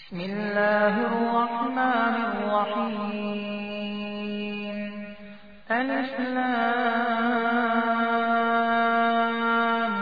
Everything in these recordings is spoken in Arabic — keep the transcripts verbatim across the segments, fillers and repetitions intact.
بسم الله الرحمن الرحيم ألف لام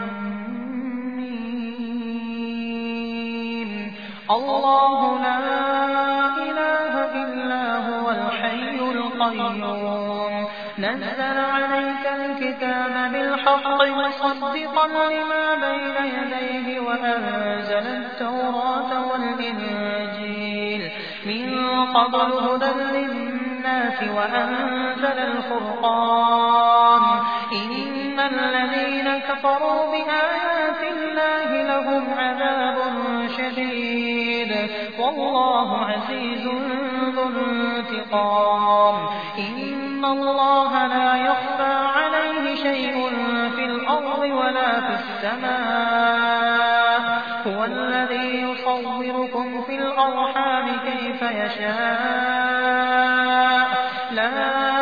ميم الله لا إله إلا هو الحي القيوم نزل عليك الكتاب بالحق مصدقا لما بين يديه وأنزل التوراة والإنجيل من قبل هدى للناس وأنزل الفرقان إن الذين كفروا بآيات الله لهم عذاب شديد والله عزيز ذو انتقام إن الله لا يخفى عليه شيء في الأرض ولا في السماء هو الذي يصوركم في الأرحام كيف يشاء لا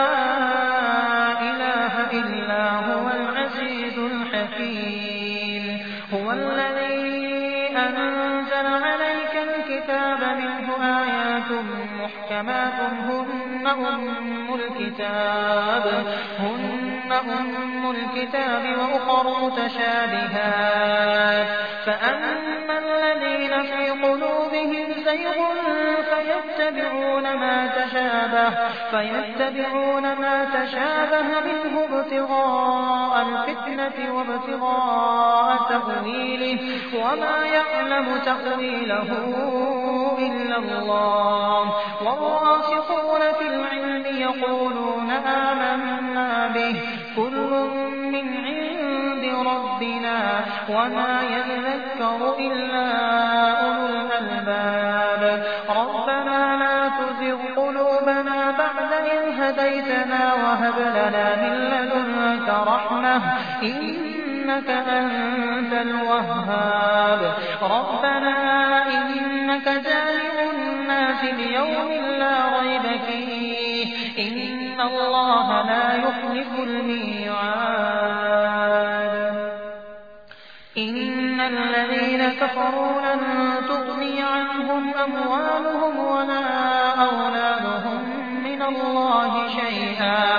إله إلا هو العزيز الحكيم هو الذي أنزل عليك الكتاب منه آيات محكمات هن أم الكتاب هن أم الكتاب وأخر متشابهات فأما الذين في قلوبهم زيغ فيتبعون ما تشابه فيتبعون ما تشابه منه ابتغاء الفتنة وابتغاء تأويله وما يعلم تأويله إلا الله والراسخون في العلم يقولون آمنا به كل من عند ربنا وما يذكر إلا أولو الألباب ربنا لا تزغ قلوبنا بعد إذ هديتنا وهب لنا من لدنك رحمة إنك أنت الوهاب ربنا إنك جامع الناس ليوم لا ريب فيه إن الله لا يخلف الميعاد إن الذين كفروا لن تغني عنهم أموالهم ولا أولادهم من الله شيئا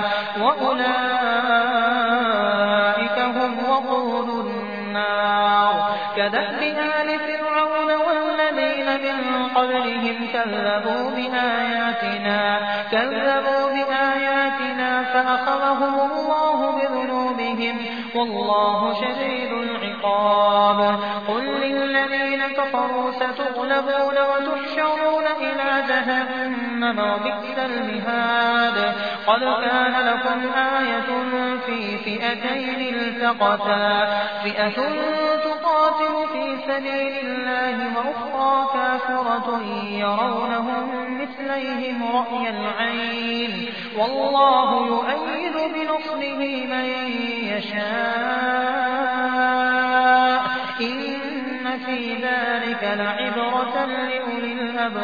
وأولئك هم وقود النار كدأب آل فرعون والذين من قبلهم كذبوا بآياتنا كذبوا بآياتنا فأخذهم الله بذنوبهم والله شديد العقاب قل للذين كفروا ستغلبون وتحشرون إلى جهنم وبئس المهاد قد كان لكم آية في فئتين التقتا فئة تقاتل في سبيل الله وأخرى كافرة يرونهم مثليهم رأي العين والله يؤيد بنصره من يشاء إن في ذلك لعبرة لأولي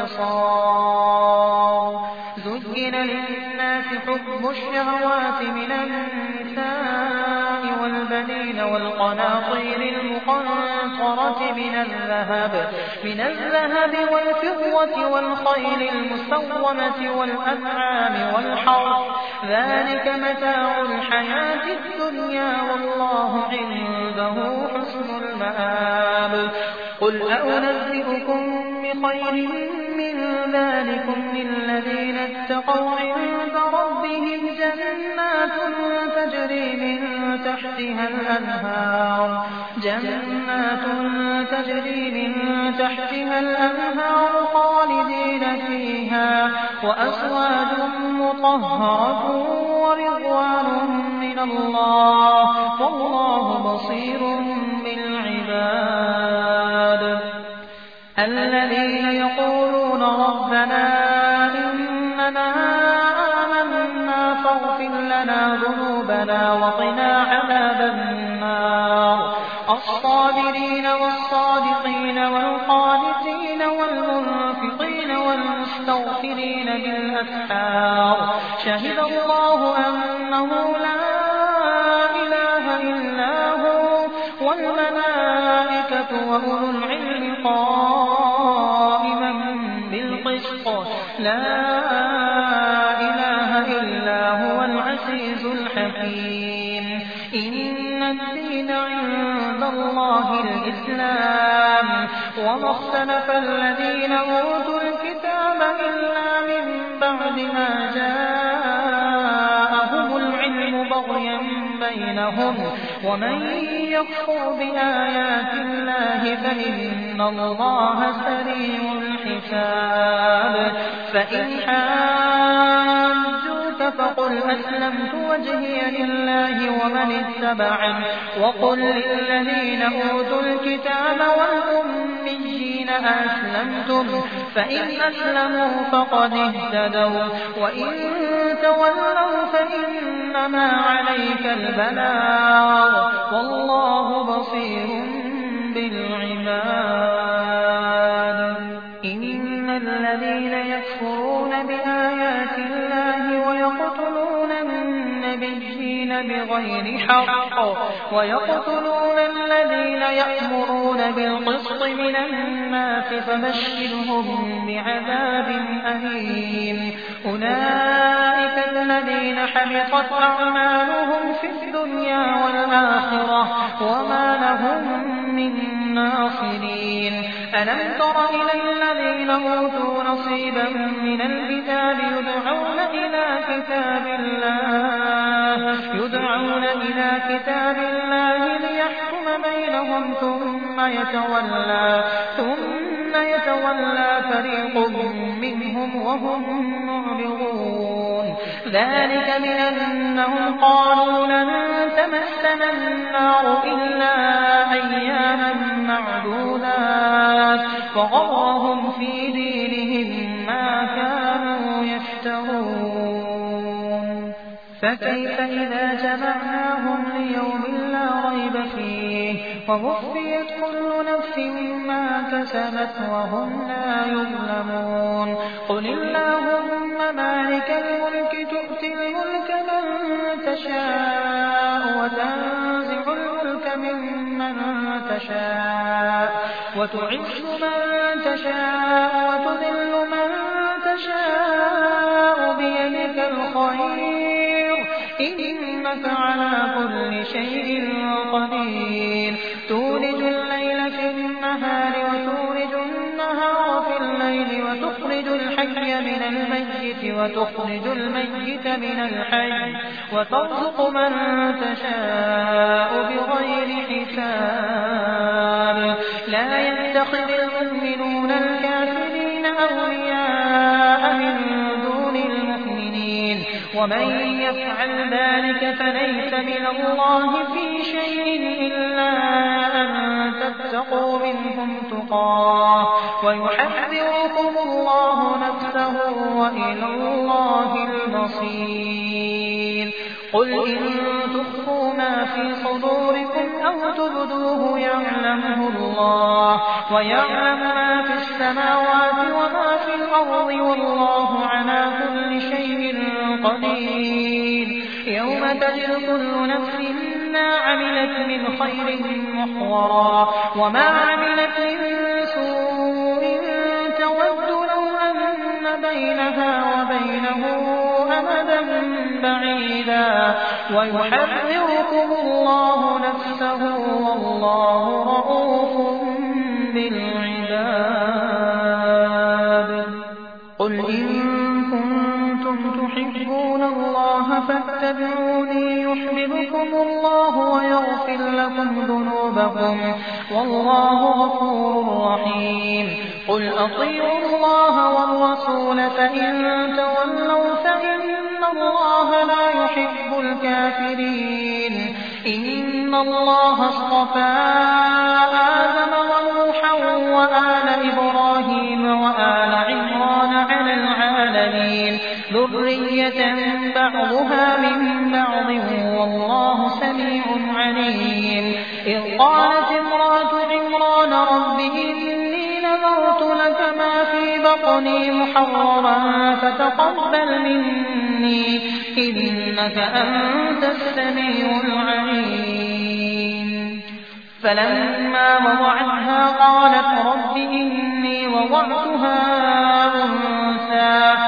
الأبصار زين للناس حب الشهوات من النساء والبنين والقناطير المقنطرة من الذهب من الذهب والفضة والخيل المسومة والأنعام والحرث ذلك متاع الحياة الدنيا والله عنده حسن المآب قل أنبئكم بخير من ذلكم للذين اتقوا عند ربهم جنات تجري من تحتها الأنهار جنات تجري من تحتها الأنهار خالدين فيها وأزواج مطهرة ورضوان من الله والله بصير بالعباد الذين يقولون ربنا إننا آمنا فاغفر لنا ذنوبنا وقنا عذاب النار الصابرين والصادقين والقانتين والمنفقين والمستغفرين بالأسحار شهد الله أنه لا إله إلا هو والملائكة وأولو العلم قائما لا إله إلا هو العزيز الحكيم إن الدين عند الله الإسلام وما اختلف الذين أوتوا الكتاب إلا من بعد ما جاءهم العلم بغيا بينهم ومن يكفر بآيات الله فإن الله سريع الحساب فإن حاجوك فقل أسلمت وجهي لله ومن اتبعني وقل للذين أوتوا الكتاب والأميين أسلمتم فإن أسلموا فقد اهتدوا وإن تولوا فإنما عليك البلاغ والله بصير بالعباد إن الذين يكفرون بآيات الله ويقتلون النبيين بغير حق ويقتلون الذين يأمرون بالقسط من الناس فبشرهم بعذاب أليم أولئك الذين حبطت أعمالهم في الدنيا والآخرة وما لهم من ناصرين ألم تر إلى الذين أوتوا نصيبا من الكتاب يدعون إلى كتاب الله يدعون إلى كتاب الله ليحكم بينهم ثم يتولى ثم يتولى فريق منهم وهم معرضون ذلك بأنهم قالوا لن تمسنا النار إلا أياما معدودات وغرهم في دينهم ما كانوا يفترون فكيف إذا جمعناهم ليوم لا ريب فيه ووفيت كل نفس ما كسبت وهم لا يظلمون قل اللهم مالك الملك تؤتي الملك من تشاء وتنزع الملك ممن تشاء وتعز من تشاء وتذل من تشاء بيدك الخير إنك على كل شيء قدير تولج الليل في النهار وتولج النهار في الليل وتخرج الحي من الميت وتخرج الميت من الحي وترزق من تشاء بغير حساب لا يتخذ المؤمنون الكافرين أولياء من دون المؤمنين ومن يفعل ذلك فليس من الله في شيء إلا أن تتقوا منهم تقاه ويحذركم الله نفسه وإلى الله المصير قل إن تخفوا ما في صدوركم أو تبدوه يعلمه الله ويعلم ما في السماوات وما في الأرض والله على كل شيء قدير يوم تجد كل نفس ما عملت من خير محضرا وما عملت من سوء تود لو أن بينها وبينه أمدا بعيدا ويحذركم الله نفسه والله رءوف بالعباد قل إن كنتم تحبون الله فاتبعوني يحببكم الله ويغفر لكم ذنوبكم والله غفور رحيم قل أطيعوا الله والرسول فإن تولوا فإن الله لا يحب الكافرين إن الله اصطفى آدم ونوحا وآل إبراهيم وآل عمران على العالمين ذرية بعضها من بعض والله سميع عليم إذ قالت امرأة عمران رب إني نذرت لك ما في بطني محررا فتقبل مني إنك أنت السميع العليم فلما وضعتها قالت رب إني وضعتها أنثى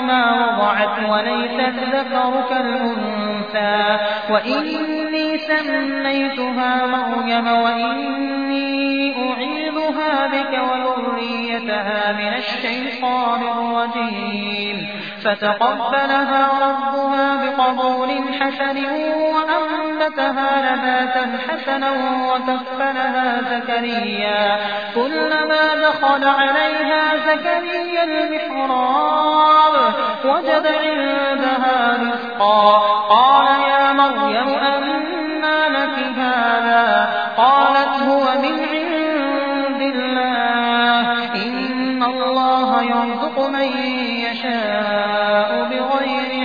ما وضعت وليس الذكر كالأنثى وإني سميتها مريم وإني أعيذها بك وذريتها من الشيطان الرجيم فتقبلها ربها بقبول حسن وأنبتها نباتا حسنا وكفلها زكريا كلما دخل عليها زكريا المحراب وجد عندها رزقا قال يا مريم أنى لك هذا قالت هو من عند الله إن الله يرزق من يشاء بغير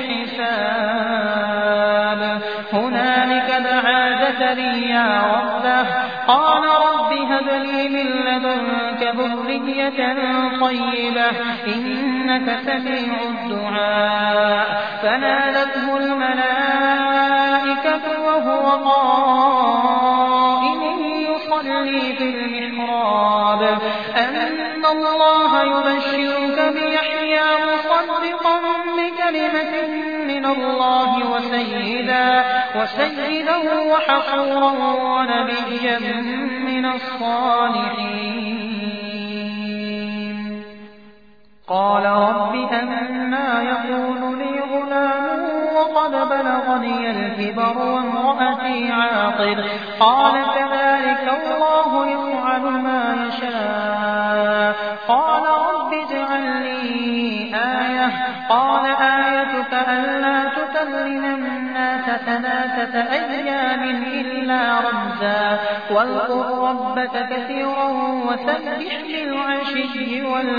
حساب هنالك دعا زكريا ربه قال رب هب لي من لدنك ذرية طيبة إنك سميع الدعاء فنادته الملائكة وهو قائم يصلي في المحراب أن الله يبشرك بيحيى مصدقا بكلمة من الله وسيدا وسيدا وحصورا ونبيا من الصالحين قال رب أنى يكون لي غلام وقد بلغني الكبر وامرأتي عاقر قال كذلك الله يفعل ما يشاء قال رب اجعل لي آية قال آيتك ألا تكلم الناس ثلاثة أيام إلا رمزا واذكر ربك كثيرا وسبح بالعشي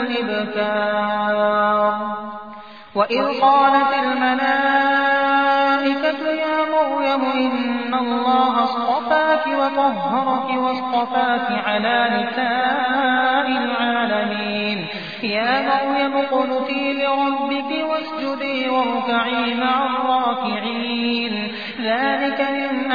والإبكار وإذ قالت الملائكة يا مريم إن الله اصطفاك وطهرك واصطفاك على نساء العالمين يا مريم اقنتي لربك واسجدي واركعي مع الراكعين ذلك من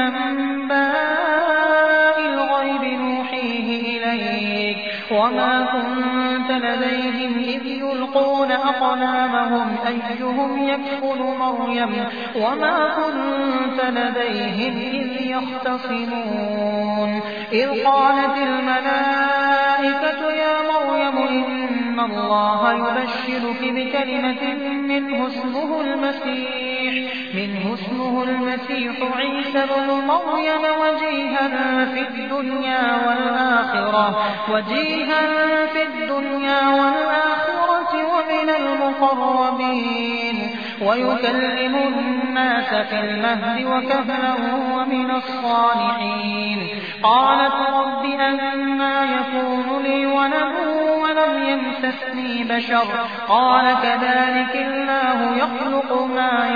أنباء الغيب نوحيه إليك وما كنت لديهم إذ يلقون أقلامهم أيهم يكفل مريم وما كنت لديهم إذ يختصمون إذ قالت الملائكة يا مريم إن الله يبشرك بكلمة منه اسمه المسيح منه اسمه المسيح عيسى بن مريم وجيها في الدنيا والآخرة وجيها في الدنيا والآخرة ومن المقربين ويكلم الناس في المهد وكهلا ومن الصالحين قالت رب أنى يكون لي ولد ولم يمسسني بشر قال كذلك الله يخلق ما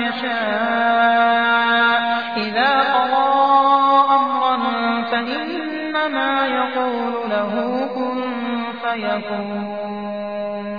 يشاء إذا قضى أمرا فإنما يقول له كن فيكون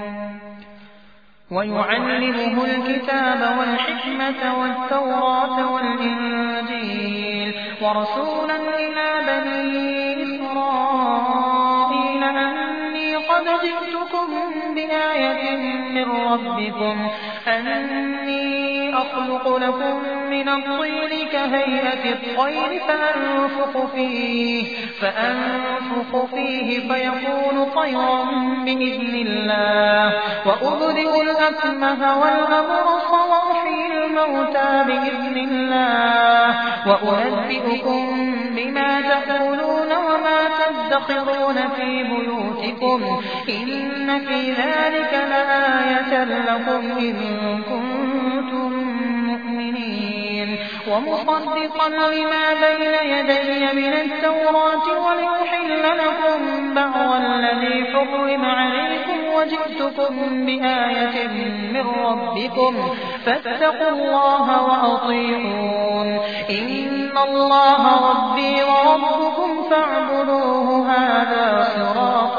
ويعلمه الكتاب والحكمة والتوراة والإنجيل ورسولا إلى بني إسرائيل أني قد جئتكم بآية من ربكم أني أخلق لكم من الطين كهيئة الطير فأنفخ فيه, فأنفخ فيه فيكون طيرا بإذن الله وأبرئ الأكمه والأبرص وأحيي الموتى بإذن الله وأنبئكم بما تأكلون وما تدخرون في بيوتكم إن في ذلك لآية لكم إن كنتم مؤمنين ومصدقا لما بين يدي من التوراة ولأحل لكم بعض الذي حرم عليكم وجئتكم بآية من ربكم فاتقوا الله وأطيعون إن الله ربي وربكم فاعبدوه هذا صراط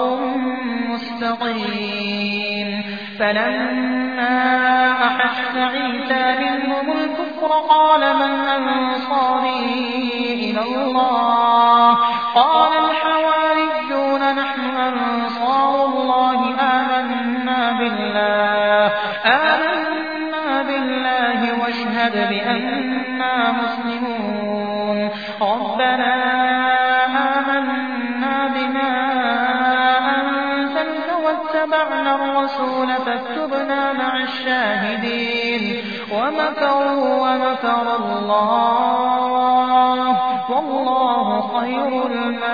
مستقيم فلما أحس عيسى منهم الكفر قال من أنصاري إلى الله قال الحواريون نحن أنصار الله آمنا بالله آمنا واتبعنا الرسول فاكتبنا مع الشاهدين ومكروا ومكر الله والله خير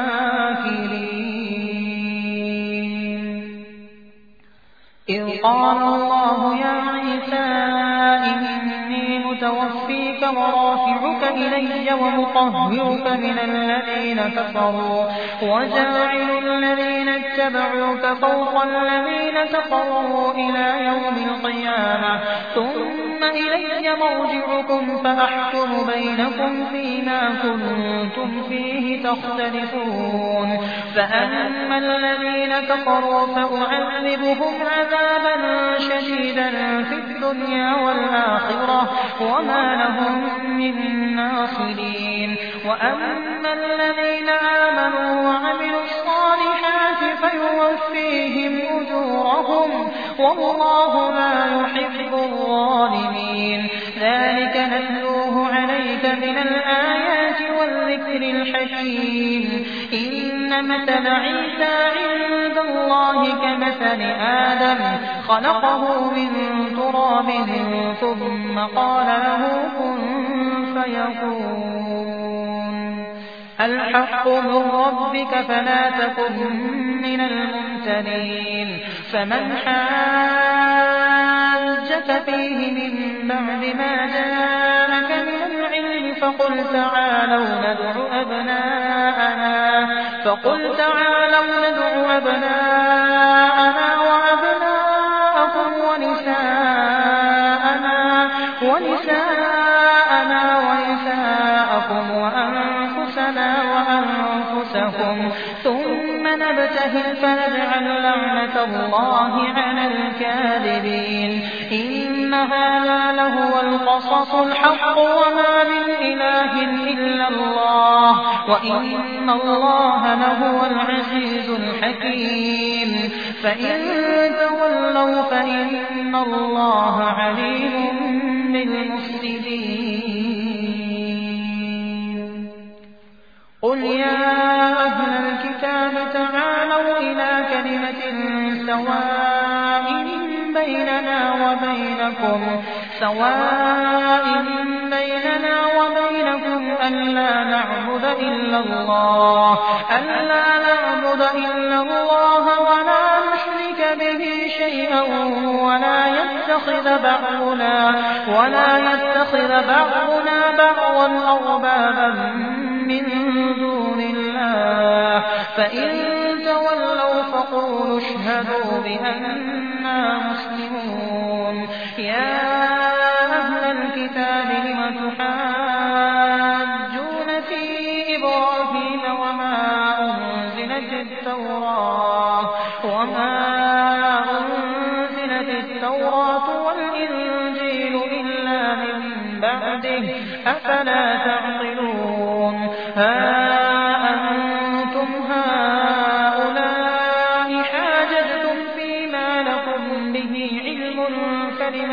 الماكرين. إذ قال الله يا عيسى إني متوفيك ورافعك إلي ومطهرك من الذين كفروا وجاعل الذين اتبعوك فوق الذين كفروا إلى يوم القيامة ثم إلي مرجعكم فأحكم بينكم فيما كنتم فيه تختلفون. فأما الذين كفروا فأعذبهم عذابا شديدا في الدنيا والآخرة وما لهم من ناصرين. وأما الذين آمنوا وعملوا الصالحات فيوفيهم أجورهم والله لا يحب الظالمين. ذلك نتلوه عليك من الآيات والذكر الحكيم. إن مثل عيسى عند الله كمثل آدم خلقه من تراب ثم قال له كن فيكون. الحق من ربك فلا تكن من الممتنين. فمن حاجك فيه من بعد ما جاءك من العلم فقل تعالوا ندع أبناءنا فقل تعالوا ندع أبناءنا وأبناءكم ونساءنا ونساءنا ونساءكم وأنفسنا وأنفسكم ثم نبتهل فنجعل لعنة الله على الكاذبين. إن هذا لهو القصص الحق وما من إله إلا الله وإن الله لهو العزيز الحكيم. فإن تولوا فإن الله عليم بالمفسدين. قل يا أهل الكتاب تعالوا إلى كلمة سواء بيننا وبينكم سواء بيننا وبينكم ألا نعبد إلا الله ألا نعبد إلا الله ولا نشرك به شيئا ولا يتخذ بعضنا ولا يتخذ بعضنا بعضا أربابا من دون الله. فإن تولوا فقولوا اشهدوا بأننا مسلمون. يا أهل الكتاب لم تحاجون في إبراهيم وما أنزلت التوراة وما أنزلت التوراة والإنجيل إلا من بعده أفلا تعقلون. ها أنتم هؤلاء حاججتم فيما لكم به علم فلم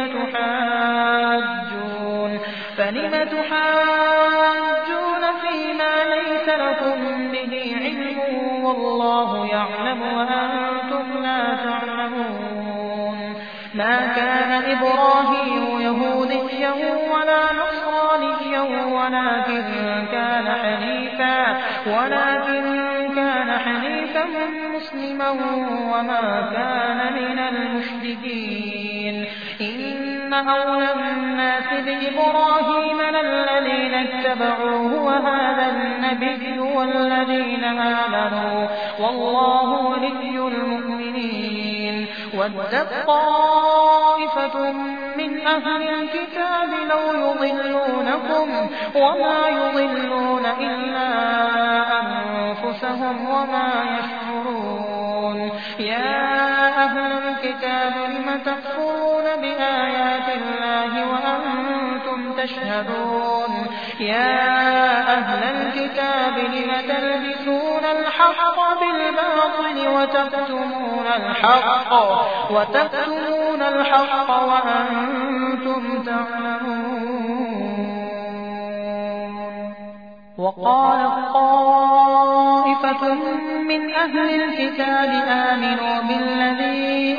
تحاجون فلم تحاجون فيما ليس لكم به علم والله يعلم وأنتم لا تعلمون. ما كان إبراهيم يهوديا ولا نصرانيا ولكن كان حنيفا ولكن كان حنيفا مسلما وما كان من المشركين. إن أولى الناس بإبراهيم للذين اتبعوه وهذا النبي والذين آمنوا والله ولي المؤمنين. ودت طائفة من أهل الكتاب لو يضلونكم وما يضلون إلا أنفسهم وما يشعرون. يا أهل الكتاب لم تكفرون بآيات الله وأنتم تشهدون. يا أهل الكتاب لم تلبسون الحق بالباطل وتكتمون الحق وتكتمون الحق وأنتم تعلمون. وقالت طائفة من أهل الكتاب آمنوا بالذي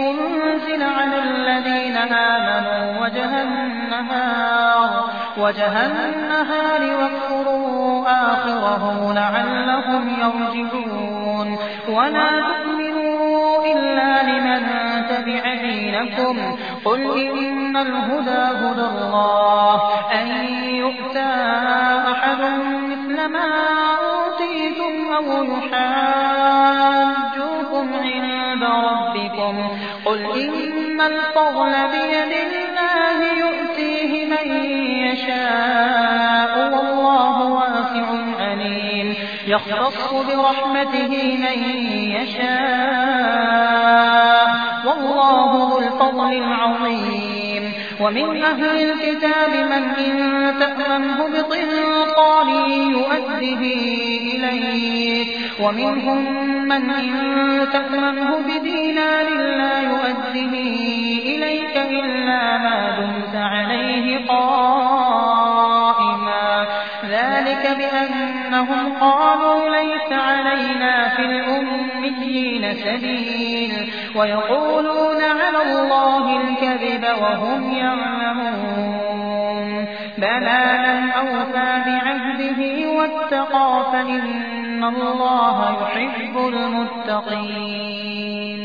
آمنوا وجه النهار, وجه النهار واكفروا آخره لعلهم يرجعون ولا تؤمنوا إلا لمن تبع دينكم قل إن الهدى هدى الله أن يؤتى أحد مثل ما أوتيتم أو يحاجوكم عند ربكم قل إن الفضل بيد الله يؤتيه من يشاء والله واسع عليم يختص برحمته من يشاء والله ذو الفضل العظيم ومن أهل الكتاب من إن تأمنه بقنطار يؤده إليك ومنهم من إن تأمنه بدينار لا يؤده إليك إلا ما دمت عليه قائما ذلك بأنهم قالوا ليس علينا في الأميين سبيل ويقولون على الله الكذب وهم يعلمون بلى من أوفى بعهده واتقى فإن الله يحب المتقين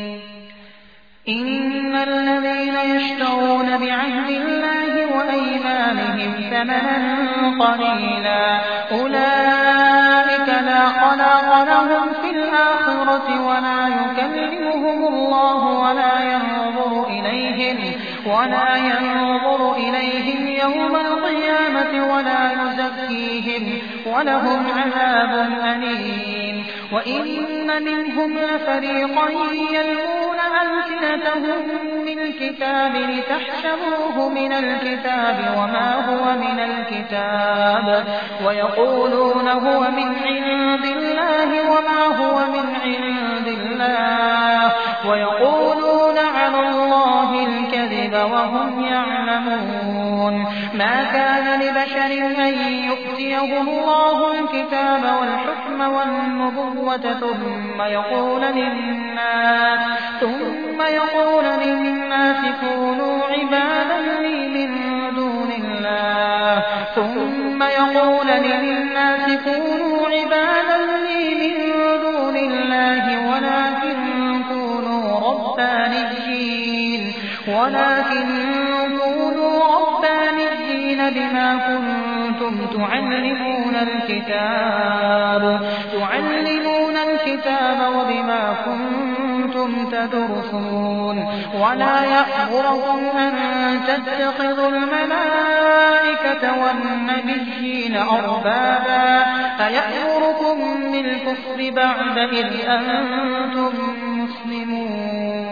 إن الذين يشترون بعهد الله وأيمانهم ثمنا قليلا أولئك لا خلاق لهم في الآخرة ولا يكلمهم الله ولا ينظر إليهم ولا ينظر إليهم يوم القيامة ولا يزكيهم ولهم عذاب أليم وإن منهم لفريقا يلوون ألسنتهم بالكتاب لتحسبوه من الكتاب وما هو من الكتاب ويقولون هو من عند الله وما هو من عند الله ويقولون على الله الكذب وهم يعلمون ما كان لبشر أن يؤتيه الله الكتاب والحكم والنبوة ثم يقول للناس ثم يقول للناس كونوا عبادا لي من دون الله ثم يقول للناس كونوا عبادا لي من دون الله ولكن كونوا ربانيين ولكن كونوا ربانيين بما كنتم تعلمون الكتاب تعلمون الكتاب وبما كنتم تدرسون ولا يأمركم أن تتخذوا الملائكة والنبيين أربابا أيأمركم بالكفر بعد إذ أنتم مسلمون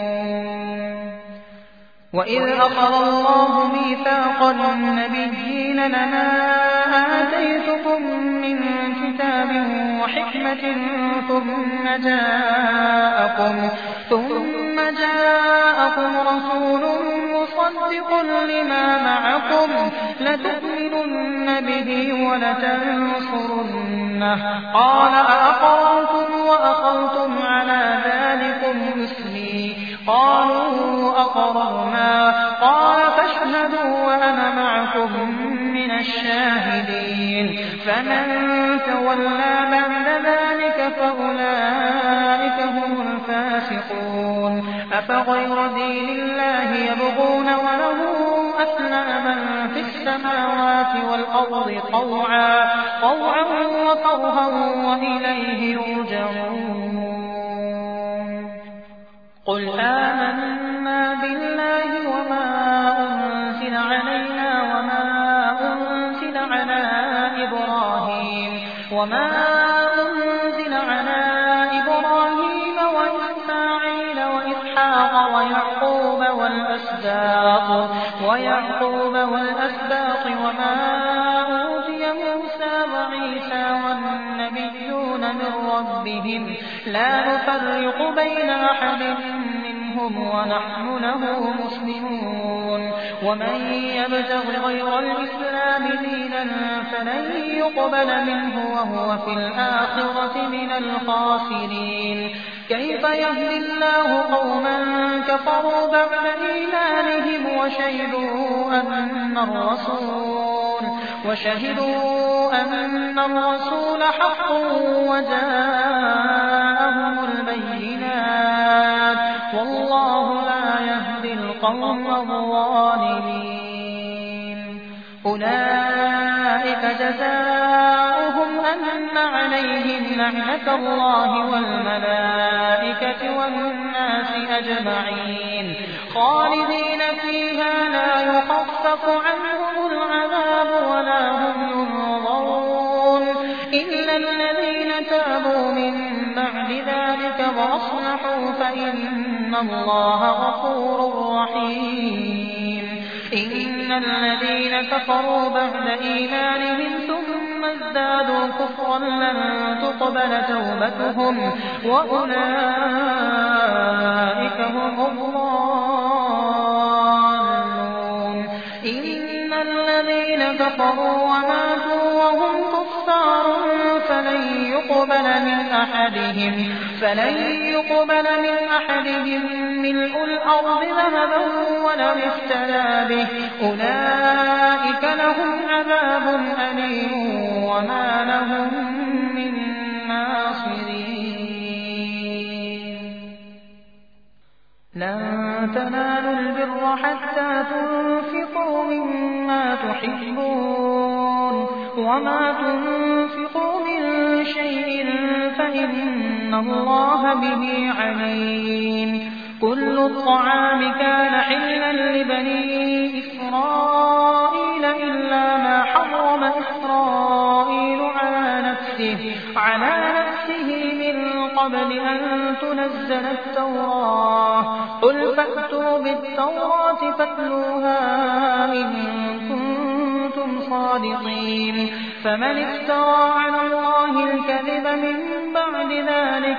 وإذ أخذ الله ميثاق النبيين لما آتيتكم من كتاب وحكمة ثم جاءكم ثم جاءكم رسول مصدق لما معكم لتؤمنن به ولتنصرنه قال أأقررتم وأخذتم على ذلكم إثري قالوا أقررنا قال فاشهدوا وأنا معكم من الشاهدين فمن تولى بعد ذلك فأولئك هم الفاسقون أفغير دين الله يبغون وله أسلاما في السماوات والأرض طوعا طوعا وكرها وإليه يرجعون قل آمنا بالله وما أنزل علينا وما أنزل على إبراهيم وما أنزل على إبراهيم وإسماعيل وإسحاق ويعقوب والأسباط ويعقوب والأسباط وما أوتي موسى وعيسى والنبيون من ربهم لا نفرق بين أحد منهم ونحن له مسلمون ومن يبتغ غير الإسلام دينا فلن يقبل منه وهو في الآخرة من الخاسرين كيف يهدي الله قوما كفروا بعد إيمانهم وشهدوا أن الرسول وشهدوا أن الرسول حق وجاءهم البينات والله لا يهدي القوم الظالمين. أولئك جزاؤهم أن عليهم لعنة الله والملائكة والناس أجمعين خالدين فيها لا يخفف عنهم العذاب ولا هم ينظرون إلا الذين تابوا من بعد ذلك وأصلحوا فإن الله غفور رحيم. إن الذين كفروا بعد إيمانهم ثم ازدادوا كفرا لن تقبل توبتهم وأولئك هم الضالون. إن الذين كفروا وماتوا وهم كفار فلن يقبل من أحدهم فلن يقبل من أحدهم ملء الأرض ذهبا ولو افتدى به أولئك لهم عذاب أليم وما لهم من ناصرين. لن تنالوا البر حتى تنفقوا مما تحبون وما تنفقوا من شيء فإن الله به عليم. كل الطعام كان حلا لبني إسرائيل إلا ما حرم إسرائيل على نفسه على نفسه من قبل أن تنزل التوراة. قل فأتوا بالتوراة فاتلوها إن كنتم صادقين. فمن افترى على الله الكذب من بعد ذلك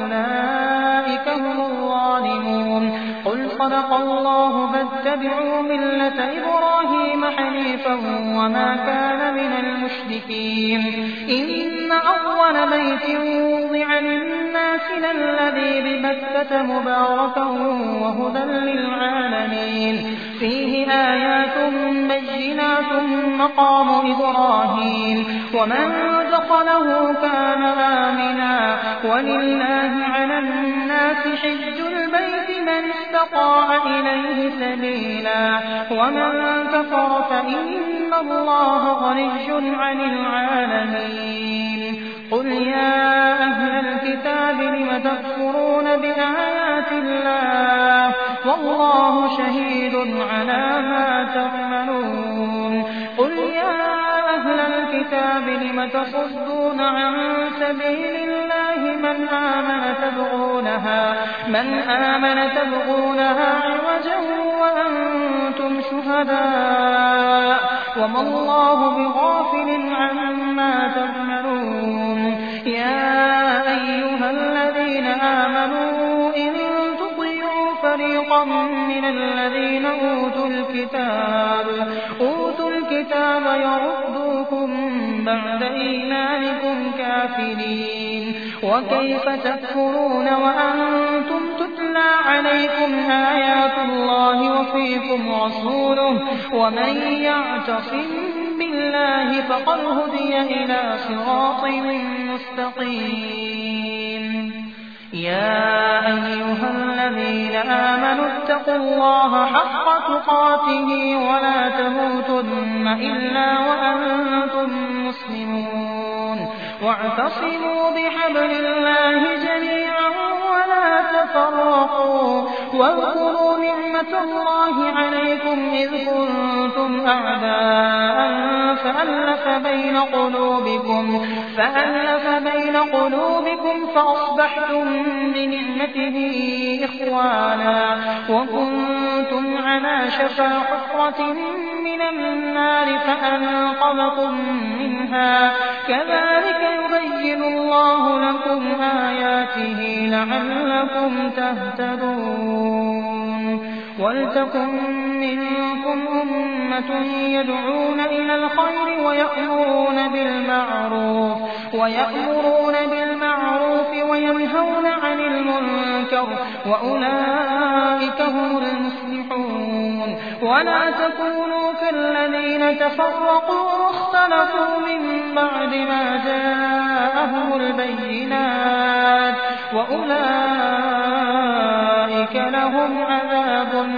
فأولئك هم الظالمون. قل صدق الله فاتبعوا ملة إبراهيم حنيفا وما كان من المشركين. إن أول بيت وضع للناس للذي ببكة مباركا وهدى للعالمين فيه آيات بينات مقام إبراهيم ومن دخله كان آمنا ولله على الناس حج البيت من استطاع إليه سبيلا ومن كفر فإن الله غني عن العالمين. قل يا أهل الكتاب لم تكفرون بآيات الله والله شهيد على ما تعملون. قل يا أهل الكتاب لم تصدون عن سبيل الله من آمن تبغونها من آمن تبغونها عوجا وأنتم شهداء وما الله بغافل عما تعملون. يا أيها الذين آمنوا إن تطيعوا فريقا من الذين أوتوا الكتاب أوتوا الكتاب يردوكم بعد إيمانكم كافرين. وكيف تكفرون وأنتم تتلى عليكم آيات الله وفيكم رسوله ومن يعتصم بالله فقد هدي إلى صراط مستقيم. يا أيها الذين آمنوا اتقوا الله حق تقاته ولا تموتن إلا وأنتم مسلمون. واعتصموا بحبل الله جميعا ولا تفرقوا واذكروا نعمة الله عليكم إذ كنتم أعداء فألف بين قلوبكم فألف بين قلوبكم فأصبحتم بنعمته إخوانا وكنتم على شفا حفرة من النار فأنقذكم منها. كذلك يبين الله لكم آياته لعلكم تهتدون. ولتكن منكم أمة يدعون إلى الخير ويأمرون بالمعروف ويأمرون بالمعروف وينهون عن المنكر وأولئك هم المفلحون. ولا تكونوا كالذين تفرقوا واختلفوا من بعد ما جاءهم البينات وأولئك لهم عذاب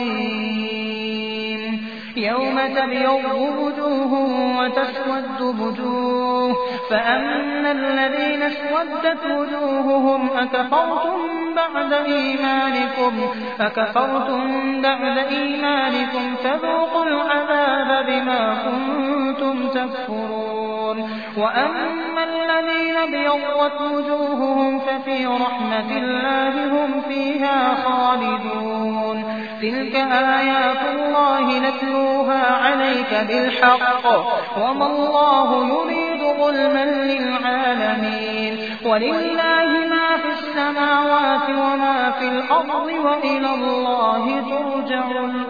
عظيم يوم تبيض وجوه وتسود وجوه فأما الذين اسودت وجوههم أكفرتم بعد إيمانكم أكفرتم بعد إيمانكم فذوقوا العذاب بما كنتم تكفرون وأما الذين ابيضت وجوههم ففي رحمة الله هم فيها خالدون تلك آيات الله نتلوها عليك بالحق وما الله يريد ظلما للعالمين ولله ما في السماوات وما في الأرض وإلى الله ترجع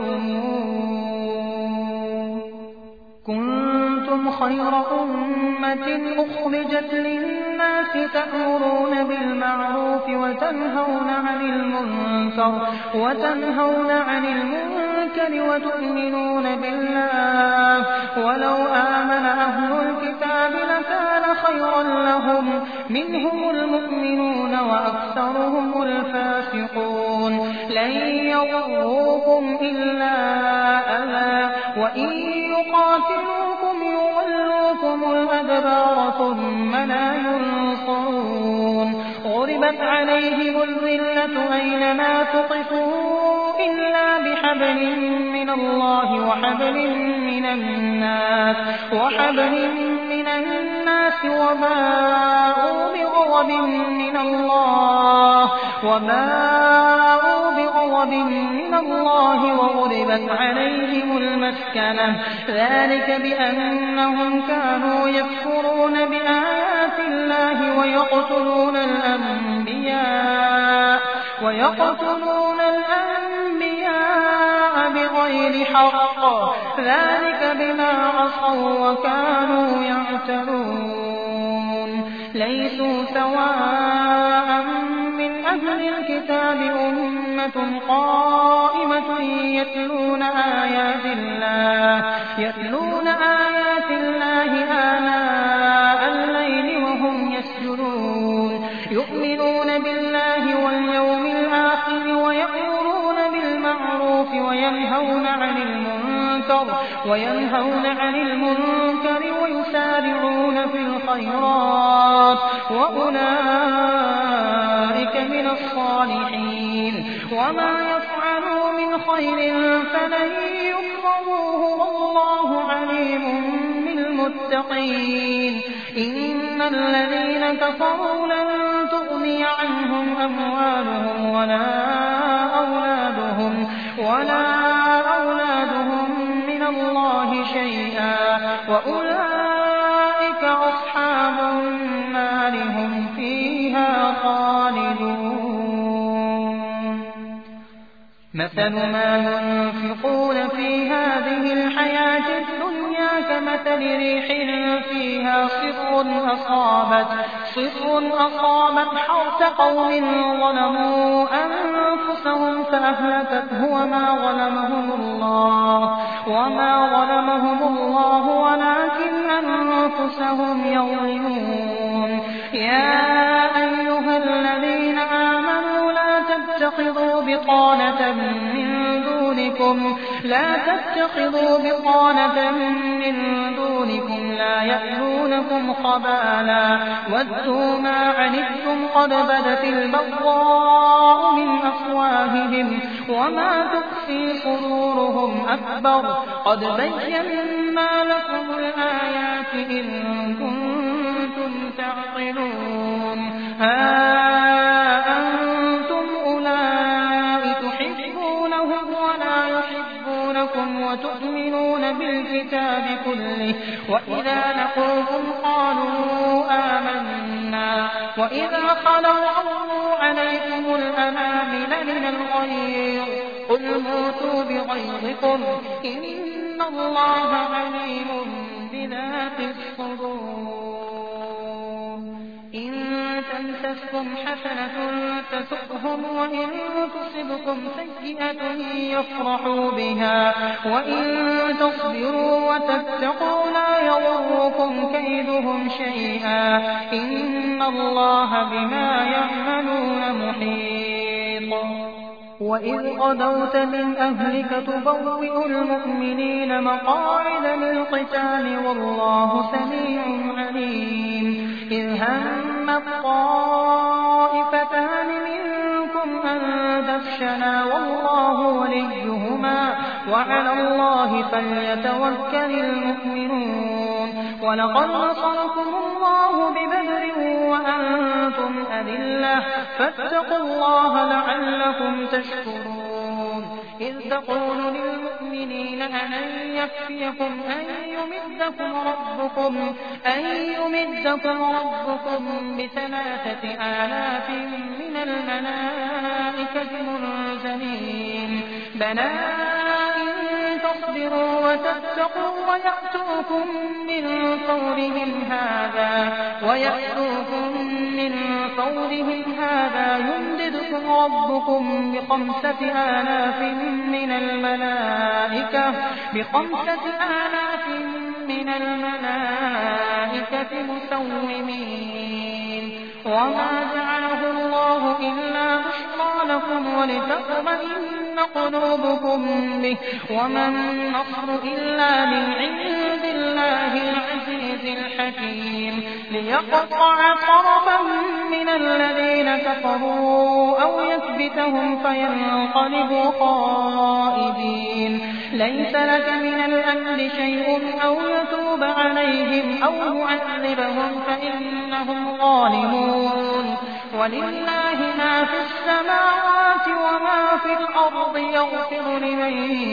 الأمور كنتم خير أمة أخرجت للناس تأمرون بالمعروف وتنهون عن المنكر وتنهون عن المنكر وتؤمنون بالله ولو آمن أهل الكتاب لكان خيرا لهم منهم المؤمنون وأكثرهم الفاسقون لن يضروكم إلا أذى وإن يقاتلوكم يولوكم الأدبار ثم لا ينصرون غربت عليهم الذلة أينما تقفوا إلا بحبل من الله وحبل من الناس وحبل من الناس وباءوا بغضب من الله وباءوا بغضب من الله وغلبت عليهم المسكنة ذلك بأنهم كانوا يكفرون بآيات الله ويقتلون الأنبياء ويقتلون الأنبياء بغير حق ذلك بما عصوا وكانوا يعتدون ليسوا سواء من أهل الكتاب أمة قائمة يتلون آيات الله يتلون آيات الله آناء الليل وهم يسجدون يؤمنون بالله واليوم الآخر ويأمرون بالمعروف وينهون عن المنكر وينهون عن المنكر ويسارعون في الخيرات وأولئك من الصالحين وما يفعلوا من خير فلن يكفروه والله عليم بالمتقين إن الذين كفروا لن تغني عنهم أموالهم ولا أولادهم ولا أولادهم من الله شيئا وأولئك أصحاب النار هم فيها خالدون مثل ما ينفقون في هذه الحياة الدنيا كمثل ريح فيها صر أصابت صر أصابت حرث قوم ظلموا أنفسهم فأهلكته وما ظلمهم الله وما ظلمهم الله ولكن أنفسهم يظلمون يا أيها الذين آمنوا لا تتخذوا بطانة من دونكم لا تتخذوا بطانة من دونكم لا يألونكم خبالا ودوا ما عنتم قد بدت البغضاء من أفواههم وما تخفي صدورهم أكبر قد بينا لكم الآيات إن كنتم تعقلون ها أنتم أولئك تحبونهم ولا يحبونكم وتؤمنون بالكتاب كله وإذا لقوكم قالوا آمنا وإذا خلوا عضوا عليكم الأنامل من الغيظ قل موتوا بغيظكم إن الله عليم بذات الصدور إن تمسسكم حسنة تسؤهم وإن تصبكم سيئة يفرحوا بها وإن تصبروا وتتقوا لا يضركم كيدهم شيئا إن الله بما يعملون محيط. وإذ غدوت من أهلك تبوئ المؤمنين مقاعد للقتال والله سميع عليم. إذ هم الطائفتان منكم أن تفشلا والله وليهما وعلى الله فليتوكل المؤمنون. ولقد نصركم الله ببدر وأنتم أذلة فاتقوا الله لعلكم تشكرون. إذ تقول للمؤمنين ألن يكفيكم أن يمدكم ربكم أن يمدكم ربكم بثلاثة آلاف من الملائكة منزلين بلى إن تصبروا وتتقوا ويأتوكم من فورهم هذا ويأتوكم من فورهم هذا يمددكم ربكم بخمسة آلاف من الملائكة بخمسة آلاف من الملائكة مسومين. وما جعله الله إلا بشرى لكم ولتطمئن قلوبكم به وما النصر إلا من عند الله العزيز الحكيم. ليقطع طرفا من الذين كفروا أو يثبتهم فينقلبوا خائبين. ليس لك من الأمر شيء أو يتوب عليهم أو يعذبهم فإنهم ظالمون. ولله ما في السماوات وما في الأرض يغفر لمن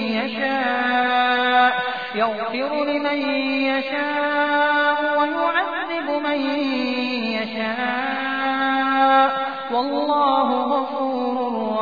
يشاء يغفر لمن يشاء ويعذب من يشاء والله غفور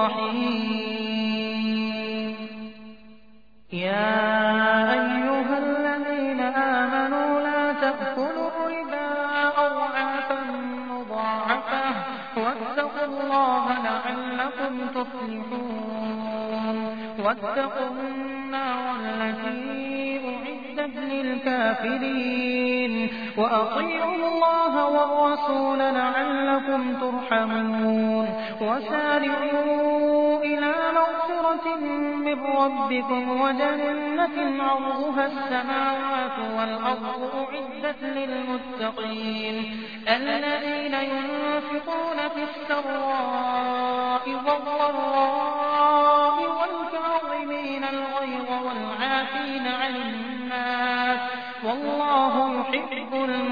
رحيم. يا أيها الذين آمنوا لا تأكلوا الربا أضعافا مضاعفة واتقوا الله لعلكم تفلحون. واتقوا النار التي أعدت للكافرين وأطيعوا الله والرسول لعلكم ترحمون. وسارعوا إلى مغفرة من ربكم وجنة عرضها السماوات والأرض أعدت للمتقين الذين ينفقون في السراء والضراء والكاظمين الغيظ والعافين عن الناس والله يحب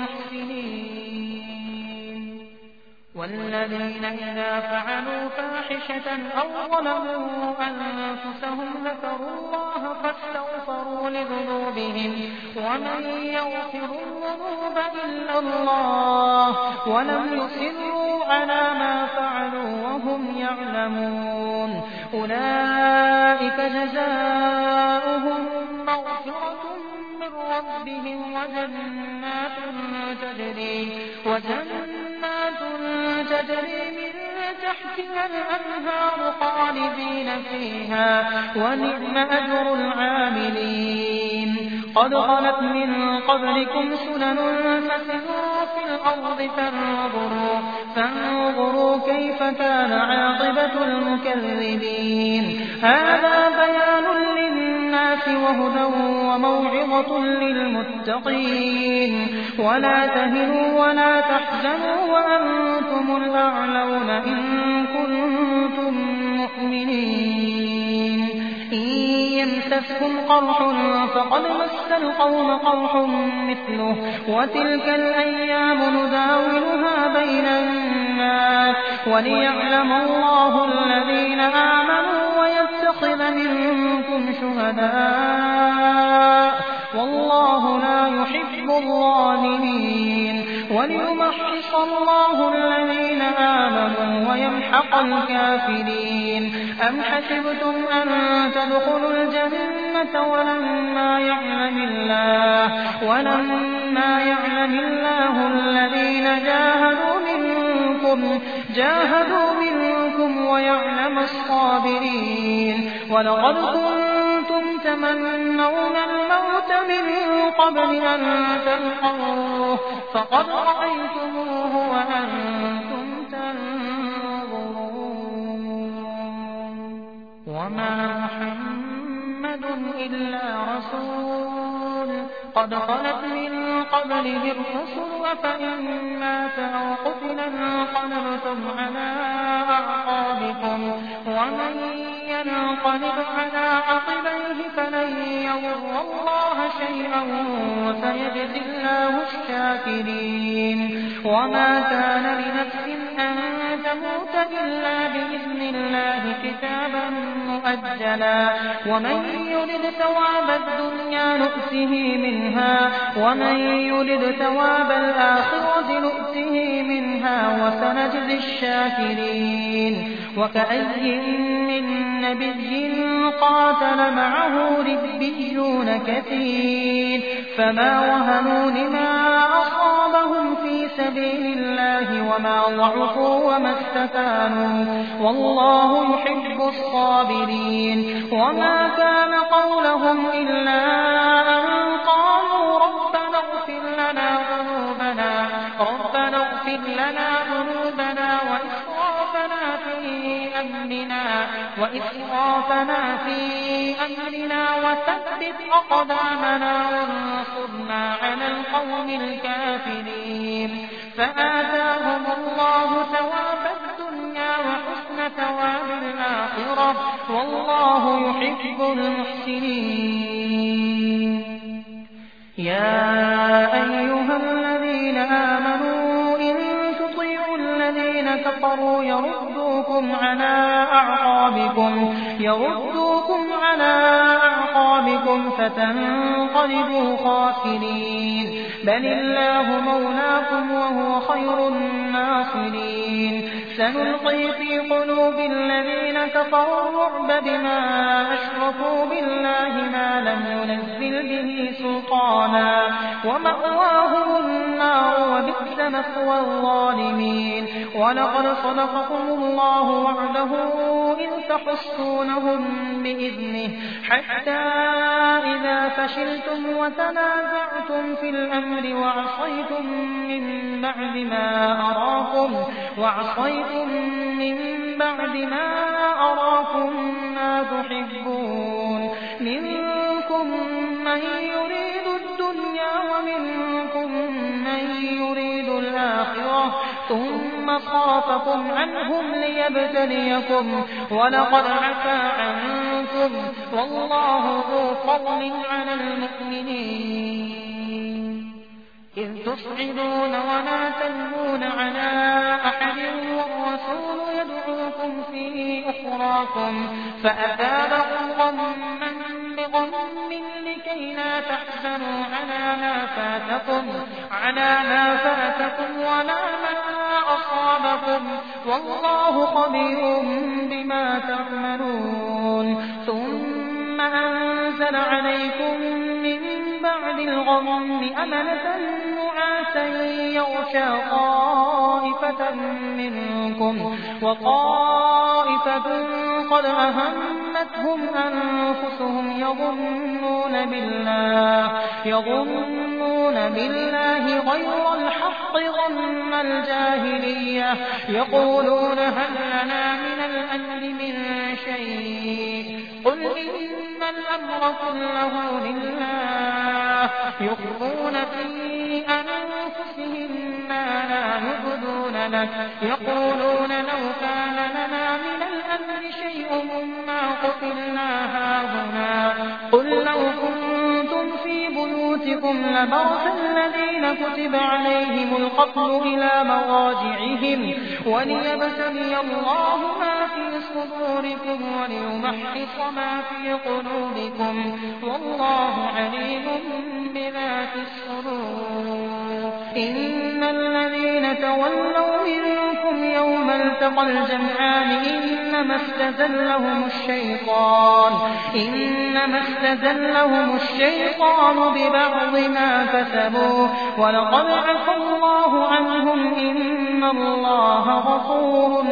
المحسنين. والذين إذا فعلوا فاحشة أو ظلموا أنفسهم ذكروا الله فاستغفروا لذنوبهم ومن يغفر الذنوب إلا الله ولم يصروا على ما فعلوا وهم يعلمون. أولئك جزاؤهم مغفرة من ربهم وجنات تجري وجنات تجري من تحتها الأنهار خالدين فيها ونعم أجر العاملين. قد خلت من قبلكم سنن فسيروا في الأرض فانظروا, فانظروا كيف كان عاقبة المكذبين. هذا بيان للناس وهدى وموعظة للمتقين. ولا تهنوا ولا تحزنوا وأنتم الأعلون إن كنتم مؤمنين. إن يمسسكم قرح فقد مس القوم قرح مثله وتلك الأيام نداولها بين الناس وليعلم الله الذين آمنوا ويتخذ منكم شهداء والله لا يحب الظالمين. وليمحص الله الذين آمنوا ويمحق الكافرين. أم حسبتم أن تدخلوا الجنة ولما يعلم الله ولما يعلم الله الذين جاهدوا منكم منكم جاهدوا منكم ويعلم الصابرين ولقد كنتم تمنون الموت من قبل أن تلقوه فقد رأيتموه وأنتم تنظرون وما محمد إلا رسول قد خلت من قبله الرسل أفإن مات أو قتل انقلبتم على أعقابكم ومن ينقلب على عقبيه فلن يضر الله شيئا وسيجزي الله الشاكرين وما كان لنفس أن تموت إلا بإذن الله كتابا مؤجلا ومن يرد ثواب الدنيا نؤته منها ومن يرد ثواب الآخرة نؤته منها وسنجزي الشاكرين وكأي من نبي قاتل معه ربيون كثير فما وهنوا لما أصابهم في سبيل الله وما ضعفوا وما استكانوا والله يحب الصابرين وما كان قولهم إلا أن قالوا ربنا اغفر لنا ذنوبنا ربنا اغفر لنا ذنوبنا وإسرافنا في أمرنا وإسرافنا في أمرنا وثبت أقدامنا وانصرنا على القوم الكافرين فآتاهم الله ثواب الدنيا وحسن ثواب الآخرة والله يحب المحسنين يا أيها الذين آمنوا إن تطيعوا الذين كفروا يردوكم على أعقابكم يردوكم على أعقابكم فتنقلبوا خاسرين بل الله مولاكم وهو خير الناصرين سنلقي في قلوب الذين كفروا الرعب بما أشركوا بالله ما لم ينزل به سلطانا ومأواهم النار وبئس مثوى الظالمين ولقد صدقكم الله وعده إذ تحصونهم بإذنه حتى إذا فشلتم وتنازعتم في الأمر وعصيتم من بعد ما أراكم وعصيتم من بعد ما أراكم ما تحبون منكم من يريد الدنيا ومنكم من يريد الآخرة ثم صرفكم عنهم ليبتليكم ولقد عفا عنكم والله ذو فضل على المؤمنين إذ تصعدون ولا تلوون على أحد والرسول يدعوكم في أخراكم فأثابكم غما بغم لكي لا تحزنوا على ما فاتكم على ما فاتكم ولا ما أصابكم والله خبير بما تعملون ثم أنزل عليكم من بعد الغم أمنة نعاسا يغشى طائفة منكم وطائفة قد أهمتهم أنفسهم يظنون بالله يظنون بالله غير الحق ظن الجاهلية يقولون هل لنا من الأمر من شيء قل إن الأمر كله لله يخفون في أنفسهم ما لا يبدون لك يقولون لو كان لنا من الأمر شيء ما قتلنا هاهنا قل لو كنتم في بيوتكم لبرز الذين كتب عليهم القتل إلى مضاجعهم وليبتلي الله ما في صدوركم وليمحص ما في قلوبكم والله عليم بذات الصدور إن الذين تولوا منكم يوم التقى الجمعان إنما استزلهم الشيطان إنما استزلهم الشيطان ببعض ما كسبوا ولقد عفا الله عنهم إن إِنَّ اللَّهَ غَفُورٌ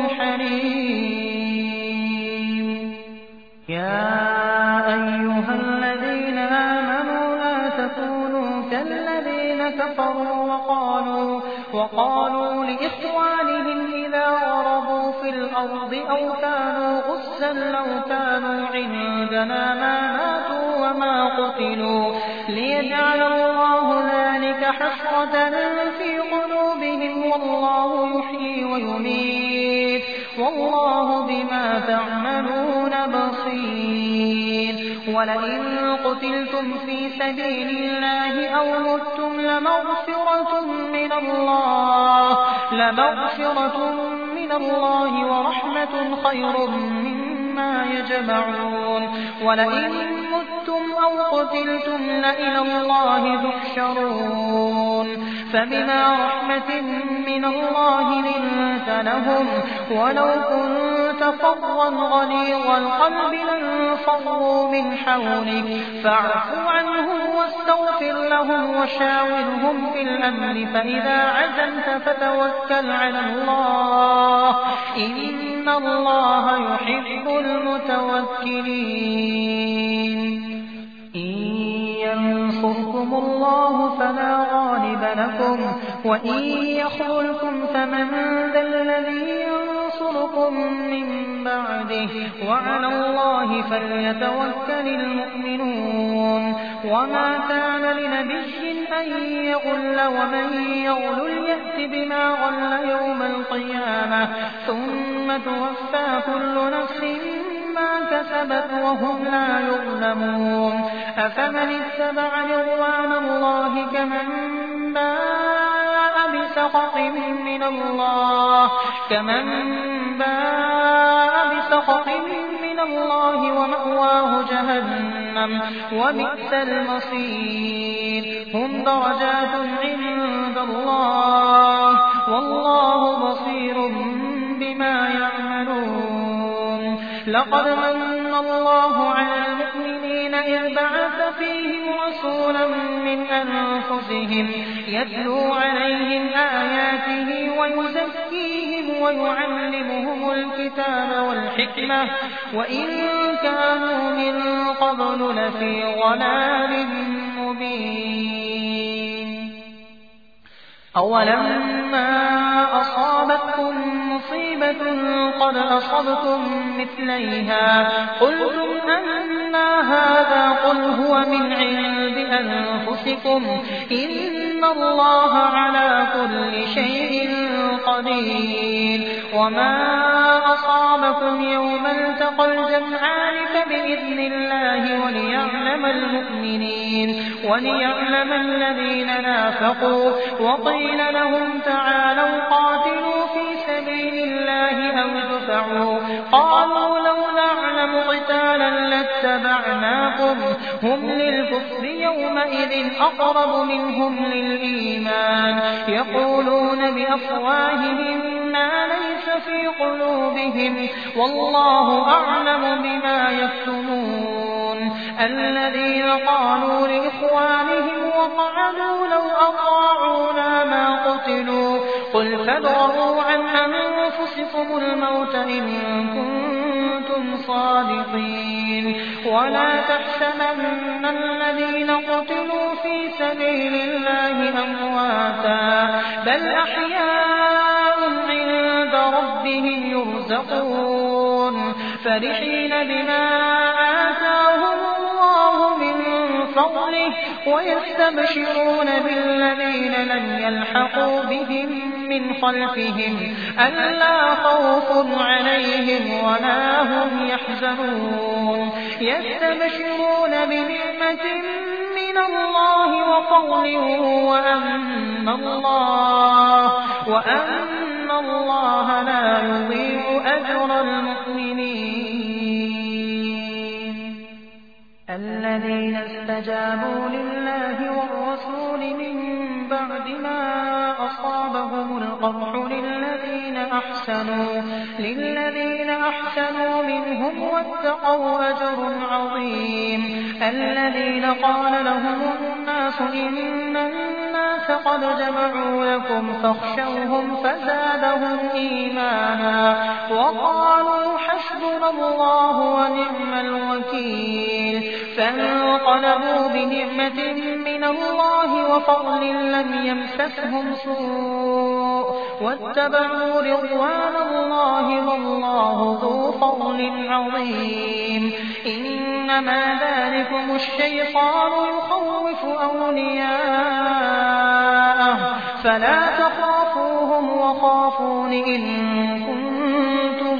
حَلِيمٌ يَا أَيُّهَا الَّذِينَ آمَنُوا لَا تَكُونُوا كَالَّذِينَ كَفَرُوا وَقَالُوا وقالوا لإخوانهم إذا ضربوا في الأرض أو كانوا غزا لو كانوا عندنا ما ماتوا وما قتلوا ليجعل الله ذلك حسرة في قلوبهم والله يحيي ويميت والله بما تعملون بصير ولئن قتلتم في سبيل الله أو متم لمغفرة من الله لمغفرة من الله ورحمة خير مما يجمعون ولئن متم أو قتلتم لإلى الله تحشرون فبما رحمة من الله لنت لهم ولو كنت فظا غليظ القلب لانفضوا من حولك فاعف عنهم واستغفر لهم وشاورهم في الأمر فإذا عزمت فتوكل على الله إن الله يحب المتوكلين إن ينصركم الله فلا غالب لكم وإن يخذلكم فمن ذا الذي ينصركم من بعده وعلى الله فليتوكل المؤمنون وما كان لنبي أن يغل ومن يغل يأت بما غل يوم القيامة ثم توفى كل نفس ما كسبت وهم لا يظلمون أفمن اتبع رضوان الله كمن باء بسخط من الله كمن باء بسخط من الله ومأواه جهنم وبئس المصير هم درجات عند الله والله بصير بما يعملون لقد من الله على المؤمنين إذ بعث فيهم رسولا من أنفسهم يتلو عليهم آياته ويزكيهم ويعلمهم الكتاب والحكمة وإن كانوا من قبل لفي ضلال مبين أولما أصابتكم مصيبة قد أصبتم مثليها قلتم أنى هذا قل هو من عند أنفسكم إن الله على كل شيء قدير وما أصابكم يوم التقى الجمعان فبإذن الله وليعلم المؤمنين وليعلم الذين نافقوا وقيل لهم تعالوا قاتلوا في سبيل الله أو ادفعوا قالوا لو نعلم قتالا لاتبعناكم هم للكفر يومئذ أقرب منهم للإيمان يقولون بأفواههم ما ليس في قلوبهم والله أعلم بما يكتمون الذين قالوا لإخوانهم وقعدوا لو أطاعونا ما قتلوا قل فادرءوا عن أنفسكم الموت إن كنتم صادقين ولا تحسبن الذين قتلوا في سبيل الله أمواتا بل أحياء عند ربهم يرزقون فرحين بما آتاهم الله من فضله ويستبشرون بالذين لم يلحقوا بهم من خلفهم ألا خوف عليهم ولا هم يحزنون يستبشرون بنعمة من الله وفضل وأن الله وأن الله لا يضيع أجر المؤمنين الذين استجابوا لله والرسول من بعد ما أصابهم القرح للذين أحسنوا, للذين أحسنوا منهم واتقوا أجر عظيم. الذين قال لهم الناس إن الناس قد جمعوا لكم فاخشوهم فزادهم إيمانا وقالوا حسبنا الله ونعم الوكيل. فانقلبوا بنعمة من الله وفضل لم يمسسهم سوء واتبعوا رضوان الله والله ذو فضل عظيم. إنما ذلكم الشيطان يخوف أولياءه فلا تخافوهم وخافون إن كنتم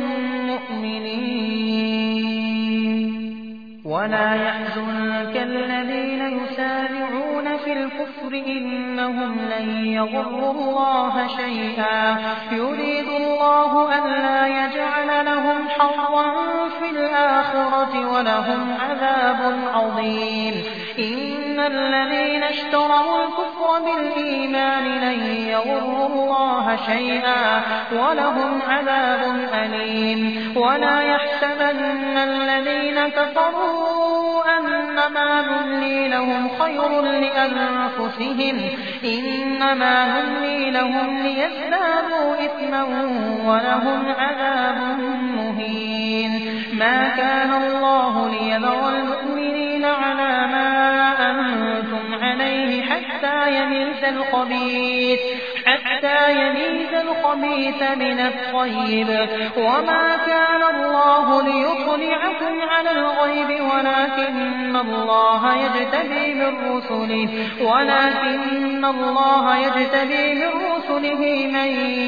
مؤمنين. ولا يحزنك الذين يسارعون في الكفر إنهم لن يضروا الله شيئا يريد الله ألا يجعل لهم حظا في الآخرة ولهم عذاب عظيم. إن الذين اشتروا الكفر بالإيمان لن يضروا الله شيئا ولهم عذاب أليم. ولا يحسبن الذين كفروا أنما نملي لهم خير لأنفسهم إنما نملي لهم ليزدادوا إثما ولهم عذاب مهين. ما كان الله ليذر المؤمنين على ما أنتم عليه حتى يميز الخبيث حتى يميز الخبيث من الطيب. وما كان الله ليطلعكم على الغيب ولكن الله يجتبي من رسله ولكن الله يجتبي من رسله من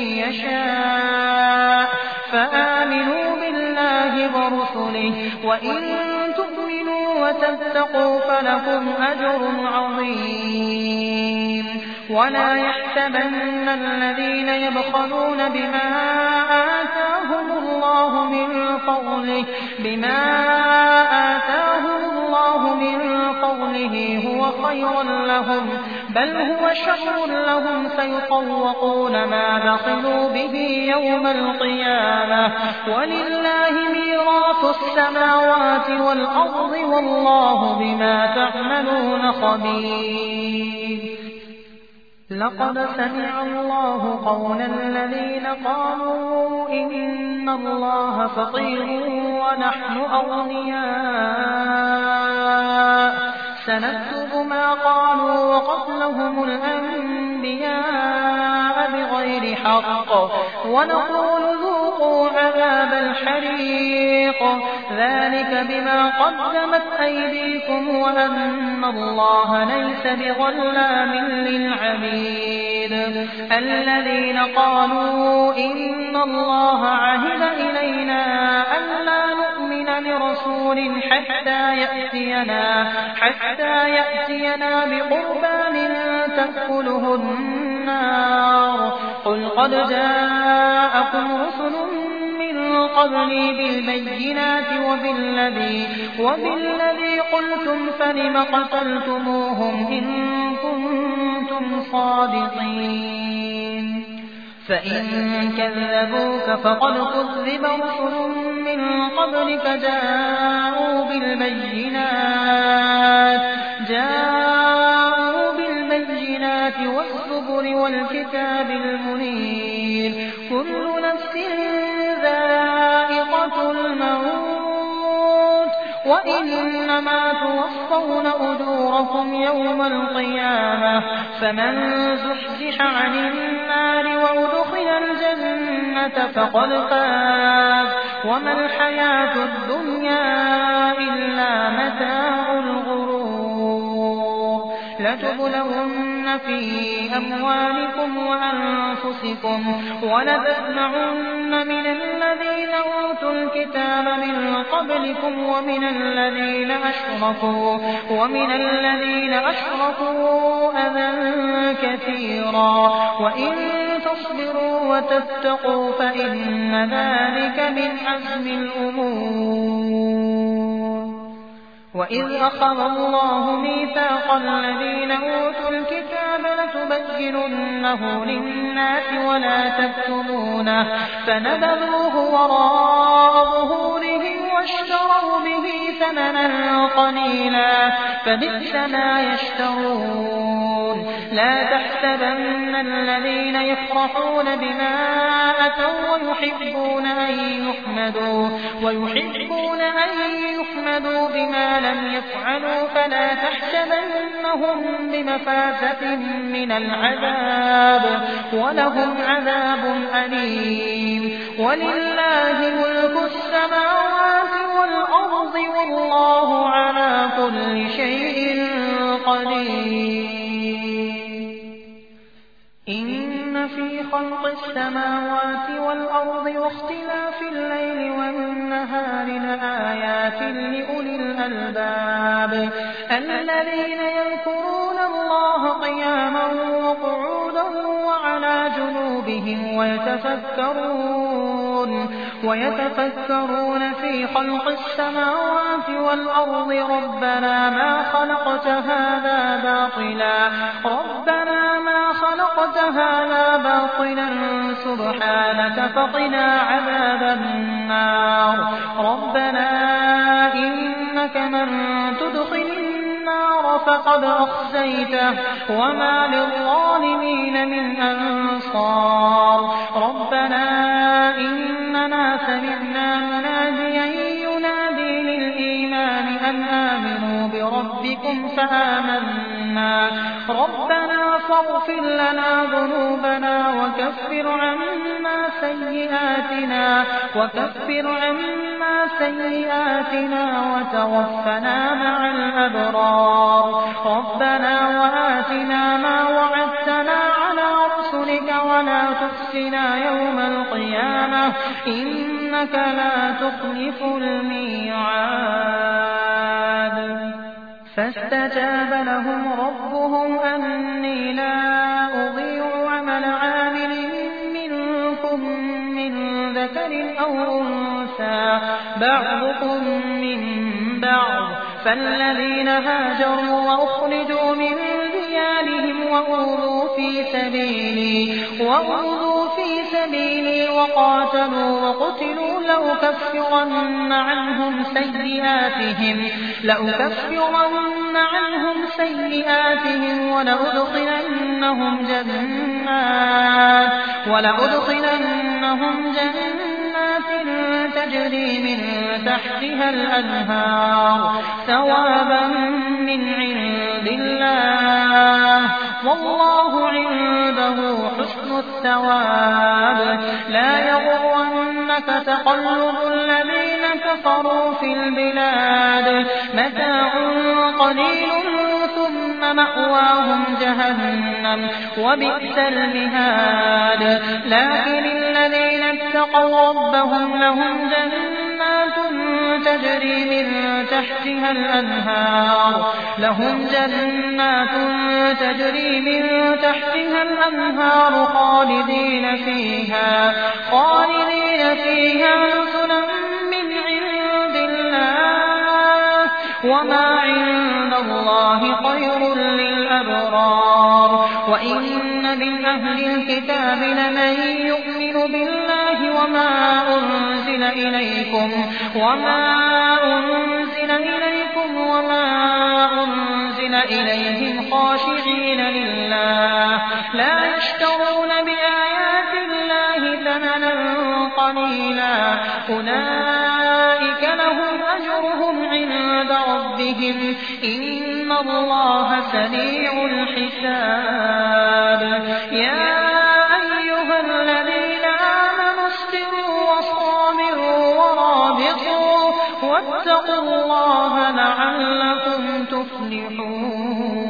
يشاء فآمنوا بالله ورسله وإن تؤمنوا وتتقوا فلكم أجر عظيم. ولا يحسبن الذين يبخلون بما آتاهم الله من فضله بما آتاهم الله من فضله هو خيرا لهم بل هو شر لهم سيطوقون ما بخلوا به يوم القيامة ولله ميراث السماوات والأرض والله بما تعملون خبير. لقد سمع الله قول الذين قالوا إن الله فقير ونحن أغنياء سنكتب ما قالوا وقتلهم الأنبياء بغير حق ونقول ذوقوا عذاب الحريق ذلك بما قدمت أيديكم وأن الله ليس بظلام للعبيد. الذين قالوا إن الله عهد إلينا ألا نؤمن لرسول حتى يأتينا حتى يأتينا بقربان تأكله النار قل قد جاءكم رسل من قبلي بالبينات وبالذي, وبالذي قلتم فلم قتلتموهم إن كنتم صادقين. فإن كذبوك فقد كذب رسل من قبلك جاءوا بالبينات جاءوا بالبينات والزبر والكتاب المنير كل نفس ذائقة الموت وإنما توفون أجوركم يوم القيامة فمن زحزح عن النار وأدخل الجنة فقد فاز وما الحياة الدنيا إلا متاع الغرور. لتبلون في أموالكم وأنفسكم ولتسمعن من الذين أوتوا الكتاب من قبلكم ومن الذين أشركوا ومن الذين أشركوا أذى كثيرا وإن تصبروا وتتقوا فإن ذلك من عزم الأمور. وإذ أخذ الله ميثاق الذين أوتوا الكتاب لتبيننه للناس ولا تكتمونه فنبذوه وراء ظهورهم واشتروا به ثمنا قليلا فبئس ما يشترون. لا تحسبن الذين يفرحون بما أتوا ويحبون أن يحمدوا ويحبون أن يحمدوا بما لم يفعلوا فلا تحسبنهم بمفازة من العذاب ولهم عذاب أليم. ولله ملك السماوات والأرض والله على كل شيء قدير. إن في خلق السماوات والأرض واختلاف الليل والنهار لآيات لأولي الألباب الذين يذكرون الله قياما وقعودا وعلى جنوبهم ويتفكرون ويتفكرون في خلق السماوات والأرض ربنا ما خلقت هذا باطلا ربنا ما خلقت هذا باطلا سبحانك فقنا عذاب النار. ربنا إنك من تدخل النار فقد أخزيته وما للظالمين من أنصار. ربنا إننا سمعنا مناديا ينادي للإيمان أن آمنوا بربكم فآمنا ربنا فاغفر لنا ذنوبنا وكفر عنا سيئاتنا وكفر عنا سيئاتنا وتوفنا مع الأبرار. ربنا وآتنا ما وعدتنا على رسلك ولا تخزنا يوم القيامة إنك لا تخلف الميعاد. فاستجاب لهم ربهم أني لا أضيع عمل عامل منكم من ذكر أو أنثى بعضكم من بعض فالذين هاجروا وأخرجوا من ديارهم وأوذوا في سبيلي وأوذوا في سبيلي وقاتلوا وقتلوا لأكفرن عنهم سيئاتهم لأكفرن عنهم سيئاتهم ولأدخلنهم جنات ولأدخلنهم جنات تجري من تحتها الأنهار ثوابا من عند الله والله عنده حسن الثواب. لا يغرنك تقلب الذين كفروا في البلاد متاع قليل ثم مأواهم جهنم وبئس المهاد. لكن الذين اتقوا ربهم لهم جنات تجري من تحتها الأنهار لهم جنات تجري من تحتها الأنهار خالدين فيها خالدين فيها نزلا من عند الله وما عند الله خير للأبرار. وإن من أهل الكتاب لمن يؤمن بالله وما أنزل إليكم وما أنزل إليكم وما أنزل إليهم خاشعين لله لا يشترون بآيات الله ثمنا قليلا أولئك لهم أجرهم عند ربهم إن الله سريع الحساب. يا أيها الذين آمنوا اصبروا وصابروا ورابطوا واتقوا الله لعلكم تفلحون.